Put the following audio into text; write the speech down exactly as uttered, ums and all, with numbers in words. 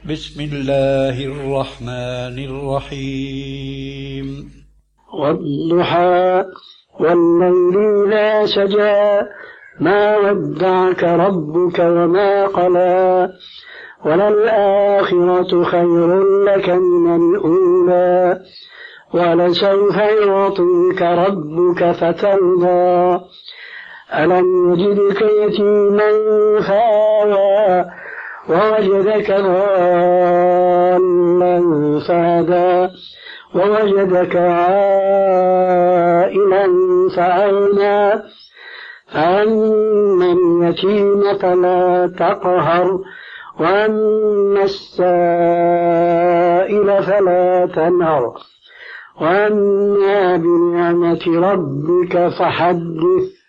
بسم الله الرحمن الرحيم والضحى والليل إذا سجى ما ودعك ربك وما قلى وللآخرة خير لك من الأولى ولسوف يعطيك ربك فترضى ألم يجدك يتيما فآوى ووجدك ضالا فهدى ووجدك عائلا فأغنى فأما اليتيم فلا تقهر وأما السائل فلا تنهر وأما بنعمة ربك فحدث